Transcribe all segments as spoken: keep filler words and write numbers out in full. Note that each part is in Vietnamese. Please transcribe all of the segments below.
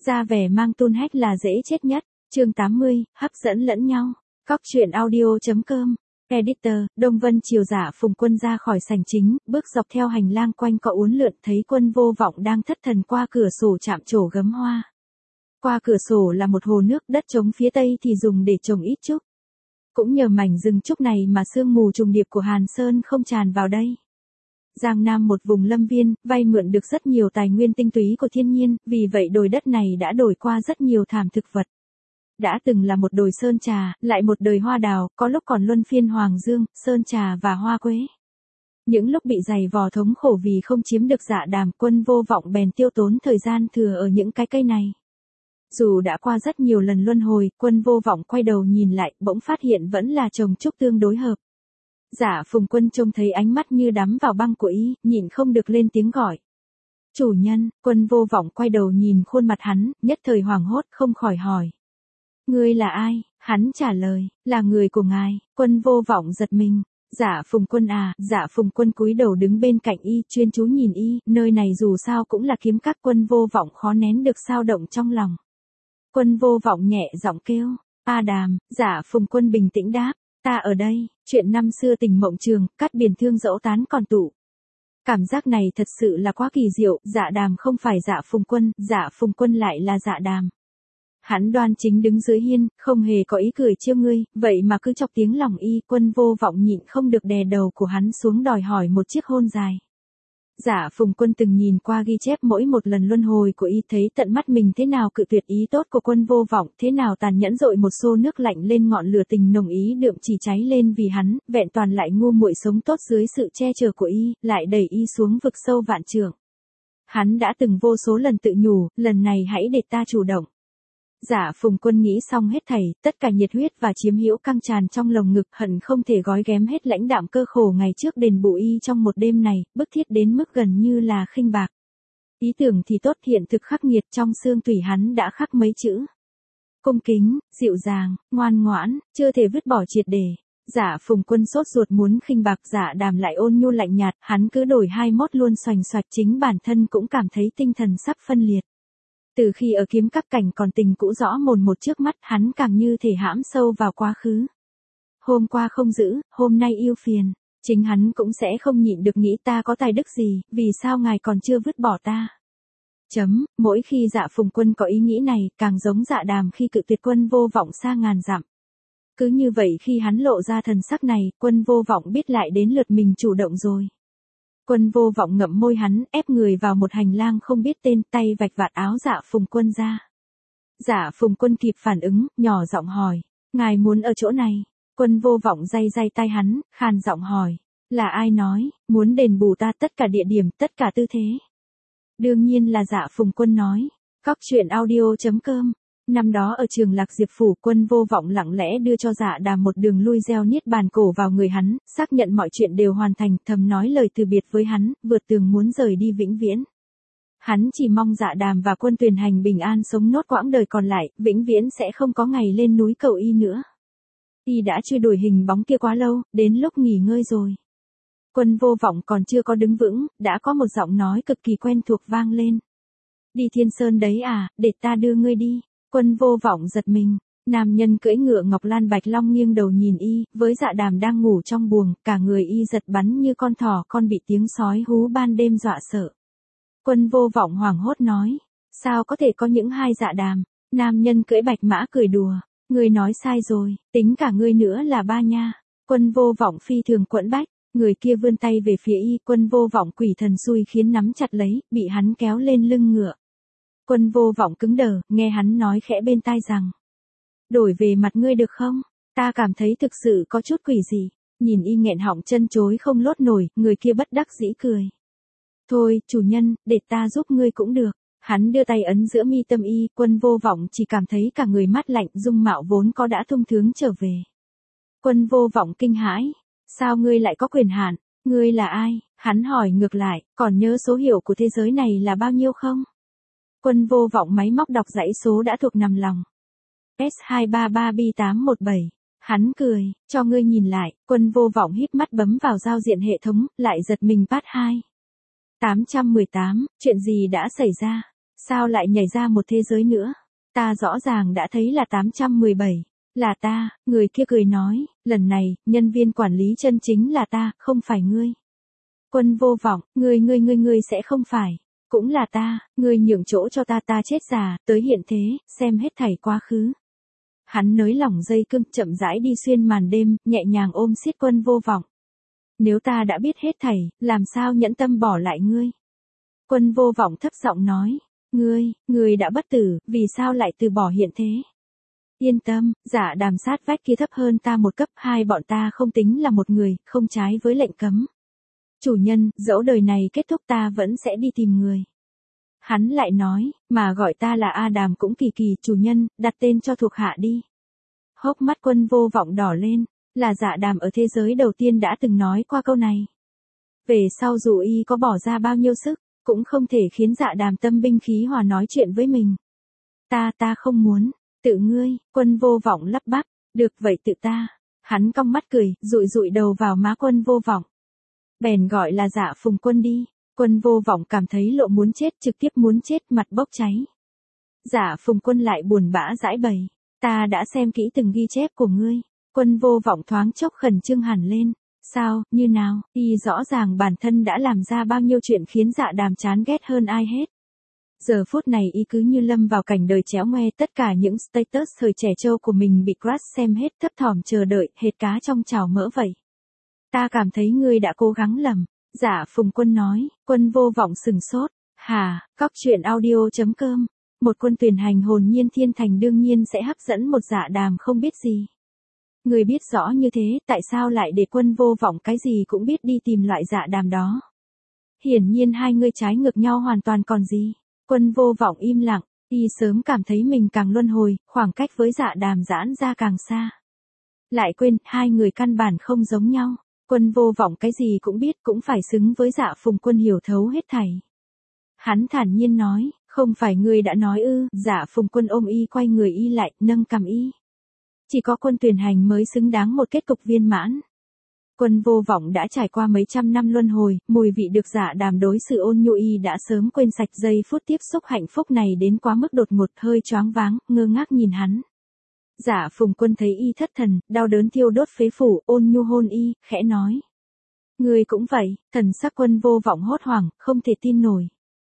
Ra vẻ mang tun hách là dễ chết nhất. Chương tám mươi, hấp dẫn lẫn nhau. Cóc truyện audio chấm com. Editor, Đông Vân chiều Dạ Phùng Quân ra khỏi sảnh chính, bước dọc theo hành lang quanh cọ uốn lượn thấy Quân Vô Vọng đang thất thần qua cửa sổ chạm trổ gấm hoa. Qua cửa sổ là một hồ nước, đất trống phía tây thì dùng để trồng ít trúc. Cũng nhờ mảnh rừng trúc này mà sương mù trùng điệp của Hàn Sơn không tràn vào đây. Giang Nam một vùng lâm viên, vay mượn được rất nhiều tài nguyên tinh túy của thiên nhiên, vì vậy đồi đất này đã đổi qua rất nhiều thảm thực vật. Đã từng là một đồi sơn trà, lại một đời hoa đào, có lúc còn luân phiên hoàng dương, sơn trà và hoa quế. Những lúc bị dày vò thống khổ vì không chiếm được Dạ Đàm, Quân Vô Vọng bèn tiêu tốn thời gian thừa ở những cái cây này. Dù đã qua rất nhiều lần luân hồi, Quân Vô Vọng quay đầu nhìn lại, bỗng phát hiện vẫn là trồng trúc tương đối hợp. Dạ Phùng Quân trông thấy ánh mắt như đắm vào băng của y, nhịn không được lên tiếng gọi. Chủ nhân. Quân Vô Vọng quay đầu nhìn khuôn mặt hắn, nhất thời hoảng hốt, không khỏi hỏi. Ngươi là ai? Hắn trả lời, là người của ngài. Quân Vô Vọng giật mình. Dạ Phùng Quân à? Dạ Phùng Quân cúi đầu đứng bên cạnh y, chuyên chú nhìn y, nơi này dù sao cũng là kiếm các. Quân Vô Vọng khó nén được sao động trong lòng. Quân Vô Vọng nhẹ giọng kêu, A Đàm. Dạ Phùng Quân bình tĩnh đáp, ta ở đây. Chuyện năm xưa tình mộng trường, cắt biển thương dẫu tán còn tụ. Cảm giác này thật sự là quá kỳ diệu. Dạ Đàm không phải Dạ Phùng Quân, Dạ Phùng Quân lại là Dạ Đàm. Hắn đoan chính đứng dưới hiên, không hề có ý cười trêu ngươi, vậy mà cứ chọc tiếng lòng y. Quân Vô Vọng nhịn không được đè đầu của hắn xuống đòi hỏi một chiếc hôn dài. Dạ Phùng Quân từng nhìn qua ghi chép mỗi một lần luân hồi của y, thấy tận mắt mình thế nào cự tuyệt ý tốt của Quân Vô Vọng, thế nào tàn nhẫn dội một xô nước lạnh lên ngọn lửa tình nồng ý đượm chỉ cháy lên vì hắn, vẹn toàn lại ngu muội sống tốt dưới sự che chở của y, lại đẩy y xuống vực sâu vạn trượng. Hắn đã từng vô số lần tự nhủ, lần này hãy để ta chủ động. Dạ Phùng Quân nghĩ xong hết thảy, tất cả nhiệt huyết và chiếm hữu căng tràn trong lồng ngực, hận không thể gói ghém hết lãnh đạm cơ khổ ngày trước đền bù y trong một đêm này, bức thiết đến mức gần như là khinh bạc. Ý tưởng thì tốt, hiện thực khắc nghiệt, trong xương tủy hắn đã khắc mấy chữ. Cung kính, dịu dàng, ngoan ngoãn, chưa thể vứt bỏ triệt để. Dạ Phùng Quân sốt ruột muốn khinh bạc, Dạ Đàm lại ôn nhu lạnh nhạt, hắn cứ đổi hai mốt luôn xoành xoạch, chính bản thân cũng cảm thấy tinh thần sắp phân liệt. Từ khi ở kiếm các cảnh còn tình cũ rõ mồn một trước mắt, hắn càng như thể hãm sâu vào quá khứ. Hôm qua không giữ, hôm nay yêu phiền. Chính hắn cũng sẽ không nhịn được nghĩ ta có tài đức gì, vì sao ngài còn chưa vứt bỏ ta. Chấm, mỗi khi Dạ Phùng Quân có ý nghĩ này, càng giống Dạ Đàm khi cự tuyệt Quân Vô Vọng xa ngàn dặm. Cứ như vậy khi hắn lộ ra thần sắc này, Quân Vô Vọng biết lại đến lượt mình chủ động rồi. Quân Vô Vọng ngậm môi hắn, ép người vào một hành lang không biết tên, tay vạch vạt áo Dạ Phùng Quân ra. Dạ Phùng Quân kịp phản ứng, nhỏ giọng hỏi, ngài muốn ở chỗ này? Quân Vô Vọng day day tay hắn, khàn giọng hỏi, là ai nói, muốn đền bù ta tất cả địa điểm, tất cả tư thế? Đương nhiên là Dạ Phùng Quân nói. Cóc truyện audio chấm com. Năm đó ở Trường Lạc Diệp Phủ, Quân Vô Vọng lặng lẽ đưa cho Dạ Đàm một đường lui gieo niết bàn cổ vào người hắn, xác nhận mọi chuyện đều hoàn thành, thầm nói lời từ biệt với hắn, vượt tường muốn rời đi vĩnh viễn. Hắn chỉ mong Dạ Đàm và Quân Tuyền Hành bình an sống nốt quãng đời còn lại, vĩnh viễn sẽ không có ngày lên núi cầu y nữa. Y đã truy đuổi hình bóng kia quá lâu, đến lúc nghỉ ngơi rồi. Quân Vô Vọng còn chưa có đứng vững, đã có một giọng nói cực kỳ quen thuộc vang lên. Đi Thiên Sơn đấy à, để ta đưa ngươi đi. Quân Vô Vọng giật mình, nam nhân cưỡi ngựa ngọc lan bạch long nghiêng đầu nhìn y, với Dạ Đàm đang ngủ trong buồng, cả người y giật bắn như con thỏ con bị tiếng sói hú ban đêm dọa sợ. Quân Vô Vọng hoảng hốt nói, sao có thể có những hai Dạ Đàm? Nam nhân cưỡi bạch mã cười đùa, ngươi nói sai rồi, tính cả ngươi nữa là ba nha. Quân Vô Vọng phi thường quẫn bách, người kia vươn tay về phía y, Quân Vô Vọng quỷ thần xui khiến nắm chặt lấy, bị hắn kéo lên lưng ngựa. Quân Vô Vọng cứng đờ, nghe hắn nói khẽ bên tai rằng, đổi về mặt ngươi được không? Ta cảm thấy thực sự có chút quỷ gì. Nhìn y nghẹn họng chân chối không lốt nổi, người kia bất đắc dĩ cười. Thôi, chủ nhân, để ta giúp ngươi cũng được. Hắn đưa tay ấn giữa mi tâm y, Quân Vô Vọng chỉ cảm thấy cả người mát lạnh, dung mạo vốn có đã thung thướng trở về. Quân Vô Vọng kinh hãi, sao ngươi lại có quyền hạn? Ngươi là ai? Hắn hỏi ngược lại, còn nhớ số hiệu của thế giới này là bao nhiêu không? Quân Vô Vọng máy móc đọc dãy số đã thuộc nằm lòng. S hai ba ba B tám một bảy. Hắn cười, cho ngươi nhìn lại. Quân Vô Vọng híp mắt bấm vào giao diện hệ thống, lại giật mình pát hai. tám trăm mười tám, chuyện gì đã xảy ra? Sao lại nhảy ra một thế giới nữa? Ta rõ ràng đã thấy là tám trăm mười bảy. Là ta, người kia cười nói, lần này, nhân viên quản lý chân chính là ta, không phải ngươi. Quân Vô Vọng, ngươi ngươi ngươi ngươi sẽ không phải. Cũng là ta, ngươi nhường chỗ cho ta ta chết già, tới hiện thế, xem hết thảy quá khứ. Hắn nới lỏng dây cương, chậm rãi đi xuyên màn đêm, nhẹ nhàng ôm siết Quân Vô Vọng. Nếu ta đã biết hết thảy, làm sao nhẫn tâm bỏ lại ngươi? Quân Vô Vọng thấp giọng nói, ngươi, ngươi đã bất tử, vì sao lại từ bỏ hiện thế? Yên tâm, Dạ Đàm sát vách kia thấp hơn ta một cấp, hai bọn ta không tính là một người, không trái với lệnh cấm. Chủ nhân, dẫu đời này kết thúc ta vẫn sẽ đi tìm người. Hắn lại nói, mà gọi ta là A Đàm cũng kỳ kỳ, chủ nhân, đặt tên cho thuộc hạ đi. Hốc mắt Quân Vô Vọng đỏ lên, là Dạ Đàm ở thế giới đầu tiên đã từng nói qua câu này. Về sau dù y có bỏ ra bao nhiêu sức, cũng không thể khiến Dạ Đàm tâm binh khí hòa nói chuyện với mình. Ta ta không muốn, tự ngươi, Quân Vô Vọng lắp bắp, được vậy tự ta. Hắn cong mắt cười, dụi dụi đầu vào má Quân Vô Vọng. Bèn gọi là Dạ Phùng Quân đi. Quân Vô Vọng cảm thấy lộ muốn chết, trực tiếp muốn chết, mặt bốc cháy. Dạ Phùng Quân lại buồn bã giãi bày, ta đã xem kỹ từng ghi chép của ngươi. Quân Vô Vọng thoáng chốc khẩn trương hẳn lên. Sao, như nào, y rõ ràng bản thân đã làm ra bao nhiêu chuyện khiến Dạ Đàm chán ghét hơn ai hết. Giờ phút này y cứ như lâm vào cảnh đời chéo ngoe, tất cả những status thời trẻ trâu của mình bị crush xem hết, thấp thỏm chờ đợi, hệt cá trong chảo mỡ vậy. Ta cảm thấy ngươi đã cố gắng lầm. Dạ Phùng Quân nói. Quân Vô Vọng sừng sốt. Hà, cóc truyện audio chấm com. Một quân tuyển hành hồn nhiên thiên thành đương nhiên sẽ hấp dẫn một Dạ Đàm không biết gì. Người biết rõ như thế, tại sao lại để Quân Vô Vọng cái gì cũng biết đi tìm loại Dạ Đàm đó? Hiển nhiên hai người trái ngược nhau hoàn toàn còn gì. Quân Vô Vọng im lặng, y sớm cảm thấy mình càng luân hồi, khoảng cách với Dạ Đàm giãn ra càng xa. Lại quên, hai người căn bản không giống nhau. Quân Vô Vọng cái gì cũng biết, cũng phải xứng với Dạ Phùng Quân hiểu thấu hết thảy. Hắn thản nhiên nói, không phải ngươi đã nói ư? Dạ Phùng Quân ôm y quay người y lại, nâng cằm y. Chỉ có quân tuyển hành mới xứng đáng một kết cục viên mãn. Quân Vô Vọng đã trải qua mấy trăm năm luân hồi, mùi vị được Dạ Đàm đối xử ôn nhu y đã sớm quên sạch, giây phút tiếp xúc hạnh phúc này đến quá mức đột ngột, hơi choáng váng, ngơ ngác nhìn hắn. Dạ Phùng Quân thấy y thất thần, đau đớn thiêu đốt phế phủ, ôn nhu hôn y, khẽ nói. Ngươi cũng vậy. Thần sắc Quân Vô Vọng hốt hoảng, không thể tin nổi.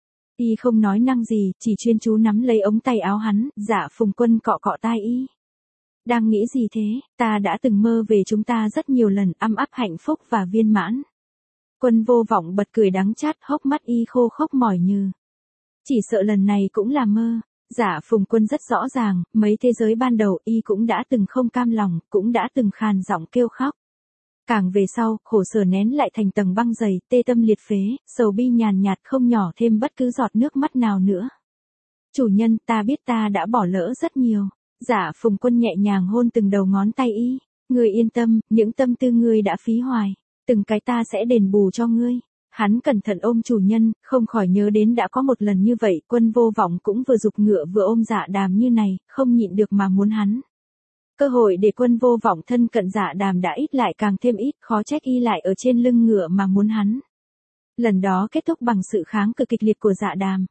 Y không nói năng gì, chỉ chuyên chú nắm lấy ống tay áo hắn. Dạ Phùng Quân cọ cọ tai y. Đang nghĩ gì thế? Ta đã từng mơ về chúng ta rất nhiều lần, âm áp hạnh phúc và viên mãn. Quân Vô Vọng bật cười đắng chát, hốc mắt y khô khốc mỏi nhừ. Chỉ sợ lần này cũng là mơ. Dạ Phùng Quân rất rõ ràng, mấy thế giới ban đầu y cũng đã từng không cam lòng, cũng đã từng khàn giọng kêu khóc. Càng về sau, khổ sở nén lại thành tầng băng dày, tê tâm liệt phế, sầu bi nhàn nhạt không nhỏ thêm bất cứ giọt nước mắt nào nữa. Chủ nhân, ta biết ta đã bỏ lỡ rất nhiều. Dạ Phùng Quân nhẹ nhàng hôn từng đầu ngón tay y. Ngươi yên tâm, những tâm tư ngươi đã phí hoài, từng cái ta sẽ đền bù cho ngươi. Hắn cẩn thận ôm chủ nhân, không khỏi nhớ đến đã có một lần như vậy, Quân Vô Vọng cũng vừa giục ngựa vừa ôm Dạ Đàm như này, không nhịn được mà muốn hắn. Cơ hội để Quân Vô Vọng thân cận Dạ Đàm đã ít lại càng thêm ít, khó trách y lại ở trên lưng ngựa mà muốn hắn. Lần đó kết thúc bằng sự kháng cự kịch liệt của Dạ Đàm.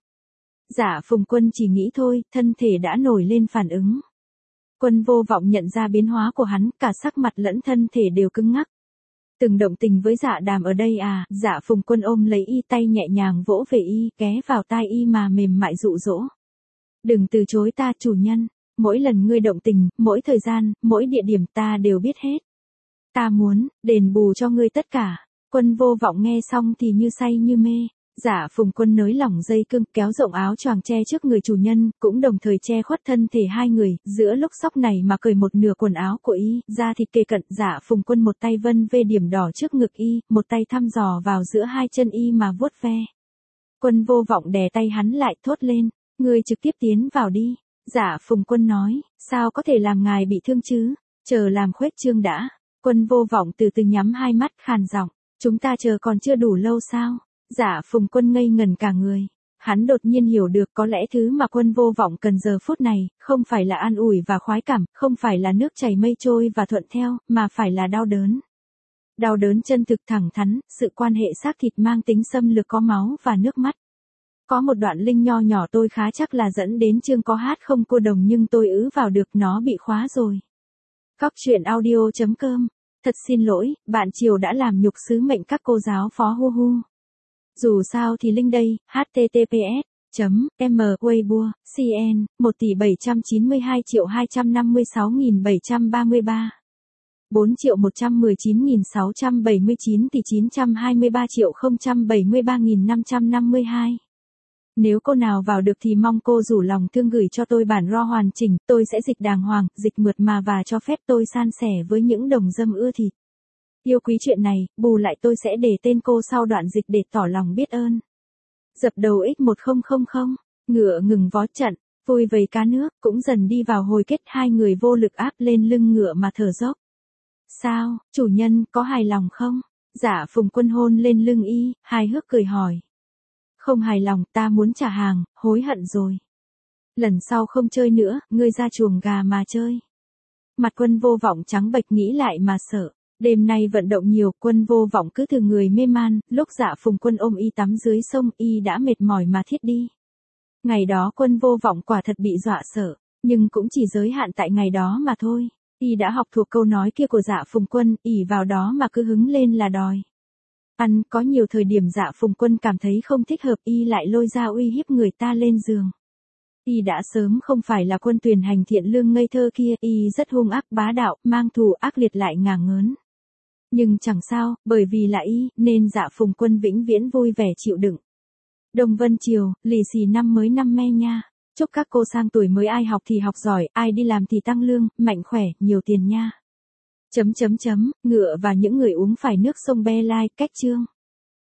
Dạ Phùng Quân chỉ nghĩ thôi, thân thể đã nổi lên phản ứng. Quân Vô Vọng nhận ra biến hóa của hắn, cả sắc mặt lẫn thân thể đều cứng ngắc. Từng động tình với Dạ Đàm ở đây à? Dạ Phùng Quân ôm lấy y, tay nhẹ nhàng vỗ về y, ghé vào tai y mà mềm mại dụ dỗ. Đừng từ chối ta, chủ nhân. Mỗi lần ngươi động tình, mỗi thời gian, mỗi địa điểm ta đều biết hết. Ta muốn đền bù cho ngươi tất cả. Quân Vô Vọng nghe xong thì như say như mê. Dạ Phùng Quân nới lỏng dây cương, kéo rộng áo choàng che trước người chủ nhân, cũng đồng thời che khuất thân thể hai người, giữa lúc sóc này mà cởi một nửa quần áo của y, da thịt kề cận. Dạ Phùng Quân một tay vân vê điểm đỏ trước ngực y, một tay thăm dò vào giữa hai chân y mà vuốt ve. Quân Vô Vọng đè tay hắn lại, thốt lên, ngươi trực tiếp tiến vào đi. Dạ Phùng Quân nói, sao có thể làm ngài bị thương chứ, chờ làm khuếch trương đã. Quân Vô Vọng từ từ nhắm hai mắt, khàn giọng, chúng ta chờ còn chưa đủ lâu sao? Dạ Phùng Quân ngây ngẩn cả người. Hắn đột nhiên hiểu được có lẽ thứ mà Quân Vô Vọng cần giờ phút này, không phải là an ủi và khoái cảm, không phải là nước chảy mây trôi và thuận theo, mà phải là đau đớn. Đau đớn chân thực thẳng thắn, sự quan hệ xác thịt mang tính xâm lược có máu và nước mắt. Có một đoạn link nho nhỏ tôi khá chắc là dẫn đến chương có hát không cô đồng nhưng tôi ứ vào được nó bị khóa rồi. Cóc truyện audio chấm com. Thật xin lỗi, bạn Triều đã làm nhục sứ mệnh các cô giáo phó hu hu. Dù sao thì link đây, https chấm m weibo cn một tỷ bảy trăm chín mươi hai triệu hai trăm năm mươi sáu nghìn bảy trăm ba mươi ba bốn triệu một trăm mười chín nghìn sáu trăm bảy mươi chín tỷ chín trăm hai mươi ba triệu không trăm bảy mươi ba nghìn năm trăm năm mươi hai. Nếu cô nào vào được thì mong cô rủ lòng thương gửi cho tôi bản raw hoàn chỉnh, tôi sẽ dịch đàng hoàng, dịch mượt mà và cho phép tôi san sẻ với những đồng dâm ưa thịt. Yêu quý chuyện này, bù lại tôi sẽ để tên cô sau đoạn dịch để tỏ lòng biết ơn. Dập đầu x một không không không, ngựa ngừng vó trận, vui vầy cá nước, cũng dần đi vào hồi kết hai người vô lực áp lên lưng ngựa mà thở dốc. Sao, chủ nhân, có hài lòng không? Dạ Phùng Quân hôn lên lưng y, hài hước cười hỏi. Không hài lòng, ta muốn trả hàng, hối hận rồi. Lần sau không chơi nữa, ngươi ra chuồng gà mà chơi. Mặt Quân Vô Vọng trắng bệch nghĩ lại mà sợ. Đêm nay vận động nhiều, Quân Vô Vọng cứ từ người mê man, lúc Dạ Phùng Quân ôm y tắm dưới sông, y đã mệt mỏi mà thiết đi. Ngày đó Quân Vô Vọng quả thật bị dọa sợ, nhưng cũng chỉ giới hạn tại ngày đó mà thôi. Y đã học thuộc câu nói kia của Dạ Phùng Quân, ỷ vào đó mà cứ hứng lên là đòi. Ăn, có nhiều thời điểm Dạ Phùng Quân cảm thấy không thích hợp, y lại lôi ra uy hiếp người ta lên giường. Y đã sớm không phải là Quân Tuyền hành thiện lương ngây thơ kia, y rất hung ác bá đạo, mang thù ác liệt lại ngả ngớn. Nhưng chẳng sao, bởi vì là y, nên Dạ Phùng Quân vĩnh viễn vui vẻ chịu đựng. Đông Vân Triều, lì xì năm mới năm me nha. Chúc các cô sang tuổi mới ai học thì học giỏi, ai đi làm thì tăng lương, mạnh khỏe, nhiều tiền nha. Chấm chấm chấm, ngựa và những người uống phải nước sông Be Lai, cách chương.